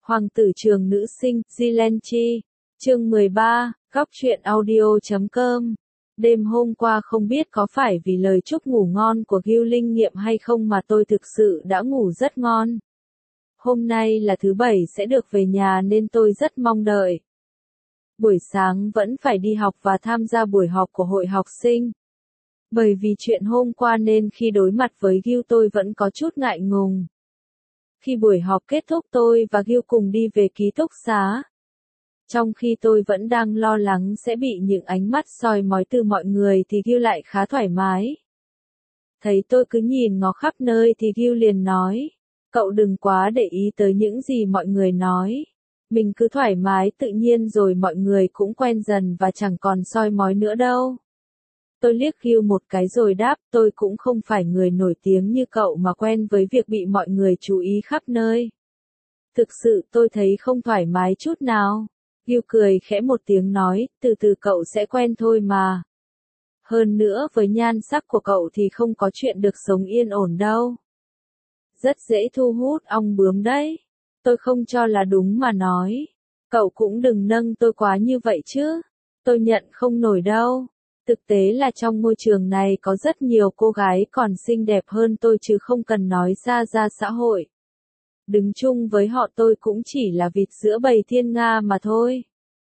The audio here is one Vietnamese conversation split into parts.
Hoàng tử trường nữ sinh, Zilenchi. Chương 13, góc truyện audio.com. Đêm hôm qua không biết có phải vì lời chúc ngủ ngon của Gil linh nghiệm hay không mà tôi thực sự đã ngủ rất ngon. Hôm nay là thứ Bảy sẽ được về nhà nên tôi rất mong đợi. Buổi sáng vẫn phải đi học và tham gia buổi họp của hội học sinh. Bởi vì chuyện hôm qua nên khi đối mặt với Gil tôi vẫn có chút ngại ngùng. Khi buổi họp kết thúc tôi và Gil cùng đi về ký túc xá. Trong khi tôi vẫn đang lo lắng sẽ bị những ánh mắt soi mói từ mọi người thì Gil lại khá thoải mái. Thấy tôi cứ nhìn ngó khắp nơi thì Gil liền nói, cậu đừng quá để ý tới những gì mọi người nói. Mình cứ thoải mái tự nhiên rồi mọi người cũng quen dần và chẳng còn soi mói nữa đâu. Tôi liếc Gil một cái rồi đáp, tôi cũng không phải người nổi tiếng như cậu mà quen với việc bị mọi người chú ý khắp nơi. Thực sự tôi thấy không thoải mái chút nào. Gil cười khẽ một tiếng nói, từ từ cậu sẽ quen thôi mà. Hơn nữa với nhan sắc của cậu thì không có chuyện được sống yên ổn đâu. Rất dễ thu hút ong bướm đấy. Tôi không cho là đúng mà nói. Cậu cũng đừng nâng tôi quá như vậy chứ. Tôi nhận không nổi đâu. Thực tế là trong môi trường này có rất nhiều cô gái còn xinh đẹp hơn tôi chứ không cần nói ra xã hội. Đứng chung với họ tôi cũng chỉ là vịt giữa bầy thiên nga mà thôi.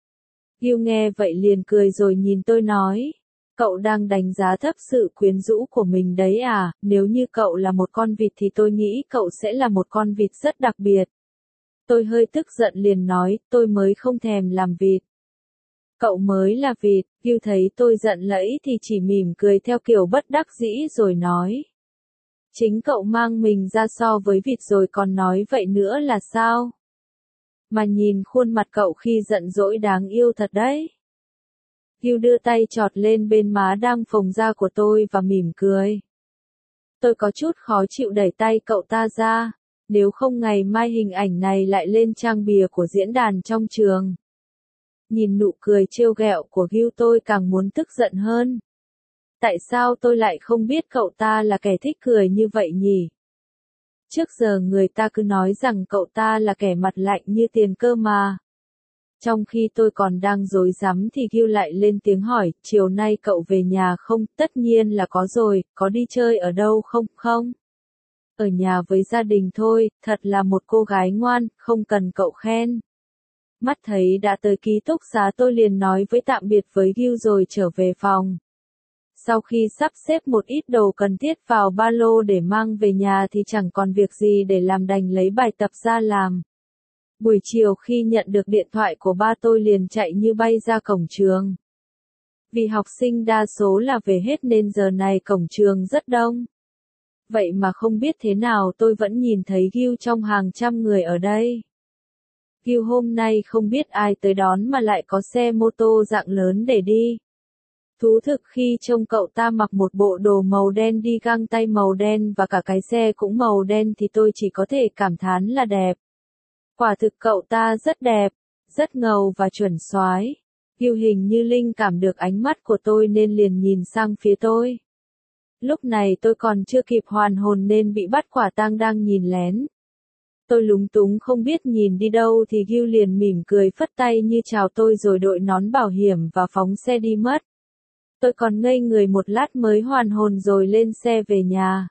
Gil nghe vậy liền cười rồi nhìn tôi nói, cậu đang đánh giá thấp sự quyến rũ của mình đấy à, nếu như cậu là một con vịt thì tôi nghĩ cậu sẽ là một con vịt rất đặc biệt. Tôi hơi tức giận liền nói, tôi mới không thèm làm vịt. Cậu mới là vịt. Gil thấy tôi giận lẫy thì chỉ mỉm cười theo kiểu bất đắc dĩ rồi nói. Chính cậu mang mình ra so với vịt rồi còn nói vậy nữa là sao? Mà nhìn khuôn mặt cậu khi giận dỗi đáng yêu thật đấy. Gil đưa tay chọt lên bên má đang phồng ra của tôi và mỉm cười. Tôi có chút khó chịu đẩy tay cậu ta ra, nếu không ngày mai hình ảnh này lại lên trang bìa của diễn đàn trong trường. Nhìn nụ cười trêu ghẹo của Gil tôi càng muốn tức giận hơn. Tại sao tôi lại không biết cậu ta là kẻ thích cười như vậy nhỉ? Trước giờ người ta cứ nói rằng cậu ta là kẻ mặt lạnh như tiền cơ mà. Trong khi tôi còn đang rối rắm thì Gil lại lên tiếng hỏi, chiều nay cậu về nhà không? Tất nhiên là có rồi, có đi chơi ở đâu không? Không. Ở nhà với gia đình thôi, thật là một cô gái ngoan, không cần cậu khen. Mắt thấy đã tới ký túc xá tôi liền nói với tạm biệt với Gil rồi trở về phòng. Sau khi sắp xếp một ít đồ cần thiết vào ba lô để mang về nhà thì chẳng còn việc gì để làm đành lấy bài tập ra làm. Buổi chiều khi nhận được điện thoại của ba tôi liền chạy như bay ra cổng trường. Vì học sinh đa số là về hết nên giờ này cổng trường rất đông. Vậy mà không biết thế nào tôi vẫn nhìn thấy Gil trong hàng trăm người ở đây. Gil hôm nay không biết ai tới đón mà lại có xe mô tô dạng lớn để đi. Thú thực khi trông cậu ta mặc một bộ đồ màu đen đi găng tay màu đen và cả cái xe cũng màu đen thì tôi chỉ có thể cảm thán là đẹp. Quả thực cậu ta rất đẹp, rất ngầu và chuẩn soái. Gil hình như linh cảm được ánh mắt của tôi nên liền nhìn sang phía tôi. Lúc này tôi còn chưa kịp hoàn hồn nên bị bắt quả tang đang nhìn lén. Tôi lúng túng không biết nhìn đi đâu thì Gil liền mỉm cười phất tay như chào tôi rồi đội nón bảo hiểm và phóng xe đi mất. Tôi còn ngây người một lát mới hoàn hồn rồi lên xe về nhà.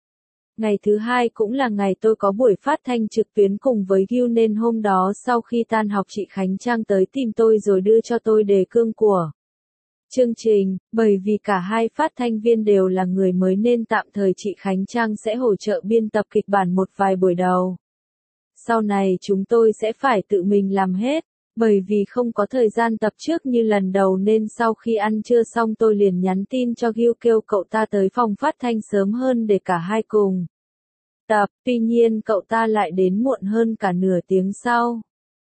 Ngày thứ hai cũng là ngày tôi có buổi phát thanh trực tuyến cùng với Gil nên hôm đó sau khi tan học chị Khánh Trang tới tìm tôi rồi đưa cho tôi đề cương của chương trình, bởi vì cả hai phát thanh viên đều là người mới nên tạm thời chị Khánh Trang sẽ hỗ trợ biên tập kịch bản một vài buổi đầu. Sau này chúng tôi sẽ phải tự mình làm hết, bởi vì không có thời gian tập trước như lần đầu nên sau khi ăn trưa xong tôi liền nhắn tin cho Gil kêu cậu ta tới phòng phát thanh sớm hơn để cả hai cùng tập, tuy nhiên cậu ta lại đến muộn hơn cả nửa tiếng sau.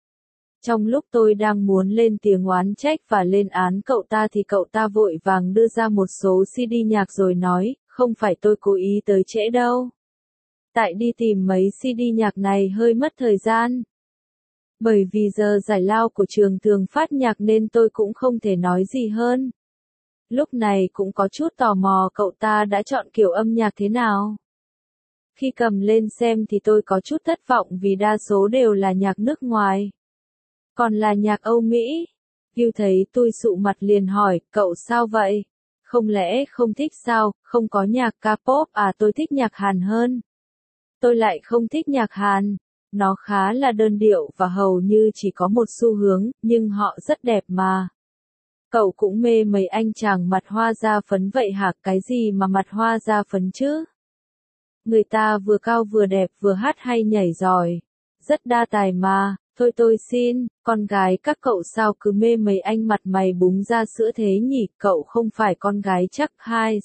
Trong lúc tôi đang muốn lên tiếng oán trách và lên án cậu ta thì cậu ta vội vàng đưa ra một số CD nhạc rồi nói, không phải tôi cố ý tới trễ đâu. Tại đi tìm mấy CD nhạc này hơi mất thời gian. Bởi vì giờ giải lao của trường thường phát nhạc nên tôi cũng không thể nói gì hơn. Lúc này cũng có chút tò mò cậu ta đã chọn kiểu âm nhạc thế nào. Khi cầm lên xem thì tôi có chút thất vọng vì đa số đều là nhạc nước ngoài. Còn là nhạc Âu Mỹ. Gil thấy tôi sụ mặt liền hỏi, cậu sao vậy? Không lẽ không thích sao, không có nhạc K-pop à? Tôi thích nhạc Hàn hơn. Tôi lại không thích nhạc Hàn. Nó khá là đơn điệu và hầu như chỉ có một xu hướng, nhưng họ rất đẹp mà. Cậu cũng mê mấy anh chàng mặt hoa da phấn vậy hả? Cái gì mà mặt hoa da phấn chứ? Người ta vừa cao vừa đẹp vừa hát hay nhảy giỏi. Rất đa tài mà. Thôi tôi xin, con gái các cậu sao cứ mê mấy anh mặt mày búng ra sữa thế nhỉ? Cậu không phải con gái chắc hai.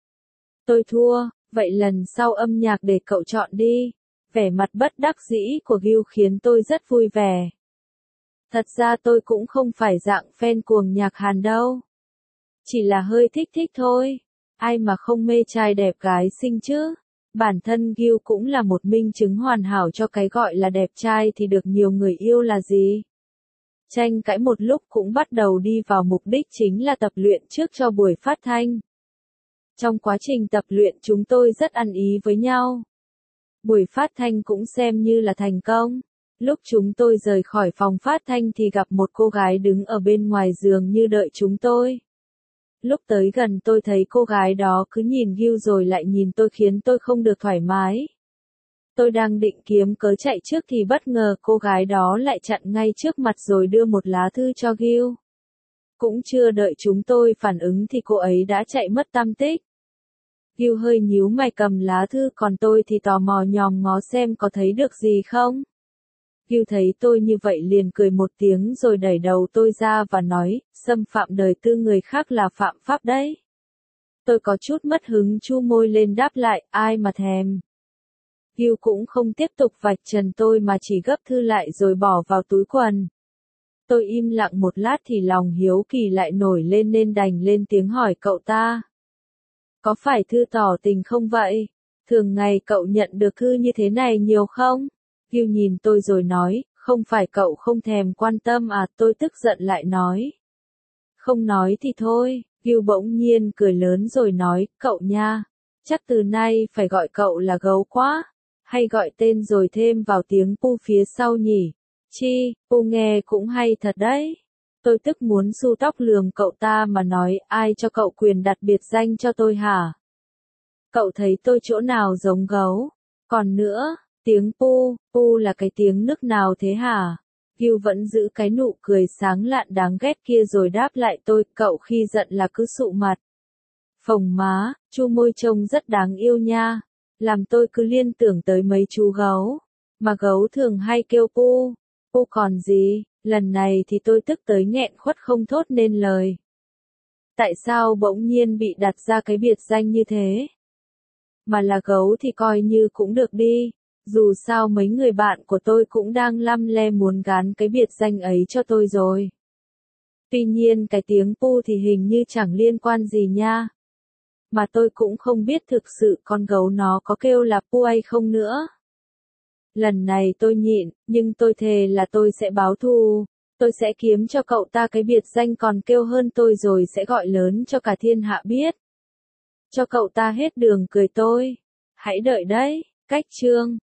Tôi thua, vậy lần sau âm nhạc để cậu chọn đi. Vẻ mặt bất đắc dĩ của Gil khiến tôi rất vui vẻ. Thật ra tôi cũng không phải dạng fan cuồng nhạc Hàn đâu. Chỉ là hơi thích thích thôi. Ai mà không mê trai đẹp gái xinh chứ? Bản thân Gil cũng là một minh chứng hoàn hảo cho cái gọi là đẹp trai thì được nhiều người yêu là gì. Tranh cãi một lúc cũng bắt đầu đi vào mục đích chính là tập luyện trước cho buổi phát thanh. Trong quá trình tập luyện chúng tôi rất ăn ý với nhau. Buổi phát thanh cũng xem như là thành công. Lúc chúng tôi rời khỏi phòng phát thanh thì gặp một cô gái đứng ở bên ngoài giường như đợi chúng tôi. Lúc tới gần tôi thấy cô gái đó cứ nhìn Gil rồi lại nhìn tôi khiến tôi không được thoải mái. Tôi đang định kiếm cớ chạy trước thì bất ngờ cô gái đó lại chặn ngay trước mặt rồi đưa một lá thư cho Gil. Cũng chưa đợi chúng tôi phản ứng thì cô ấy đã chạy mất tăm tích. Gil hơi nhíu mày cầm lá thư còn tôi thì tò mò nhòm ngó xem có thấy được gì không. Gil thấy tôi như vậy liền cười một tiếng rồi đẩy đầu tôi ra và nói, xâm phạm đời tư người khác là phạm pháp đấy. Tôi có chút mất hứng chu môi lên đáp lại, ai mà thèm. Gil cũng không tiếp tục vạch trần tôi mà chỉ gấp thư lại rồi bỏ vào túi quần. Tôi im lặng một lát thì lòng hiếu kỳ lại nổi lên nên đành lên tiếng hỏi cậu ta. Có phải thư tỏ tình không vậy? Thường ngày cậu nhận được thư như thế này nhiều không? Gil nhìn tôi rồi nói, không phải cậu không thèm quan tâm à? Tôi tức giận lại nói. Không nói thì thôi. Gil bỗng nhiên cười lớn rồi nói, cậu nha. Chắc từ nay phải gọi cậu là gấu quá. Hay gọi tên rồi thêm vào tiếng pu phía sau nhỉ? Chi, pu nghe cũng hay thật đấy. Tôi tức muốn xu tóc lườm cậu ta mà nói, ai cho cậu quyền đặt biệt danh cho tôi hả? Cậu thấy tôi chỗ nào giống gấu? Còn nữa, tiếng pu là cái tiếng nước nào thế hả? Gil vẫn giữ cái nụ cười sáng lạn đáng ghét kia rồi đáp lại tôi, cậu khi giận là cứ sụ mặt. Phồng má, chu môi trông rất đáng yêu nha. Làm tôi cứ liên tưởng tới mấy chú gấu. Mà gấu thường hay kêu pu còn gì, lần này thì tôi tức tới nghẹn khuất không thốt nên lời. Tại sao bỗng nhiên bị đặt ra cái biệt danh như thế? Mà là gấu thì coi như cũng được đi. Dù sao mấy người bạn của tôi cũng đang lăm le muốn gán cái biệt danh ấy cho tôi rồi. Tuy nhiên cái tiếng pu thì hình như chẳng liên quan gì nha. Mà tôi cũng không biết thực sự con gấu nó có kêu là pu hay không nữa. Lần này tôi nhịn, nhưng tôi thề là tôi sẽ báo thù. Tôi sẽ kiếm cho cậu ta cái biệt danh còn kêu hơn tôi rồi sẽ gọi lớn cho cả thiên hạ biết. Cho cậu ta hết đường cười tôi. Hãy đợi đấy, cách chương.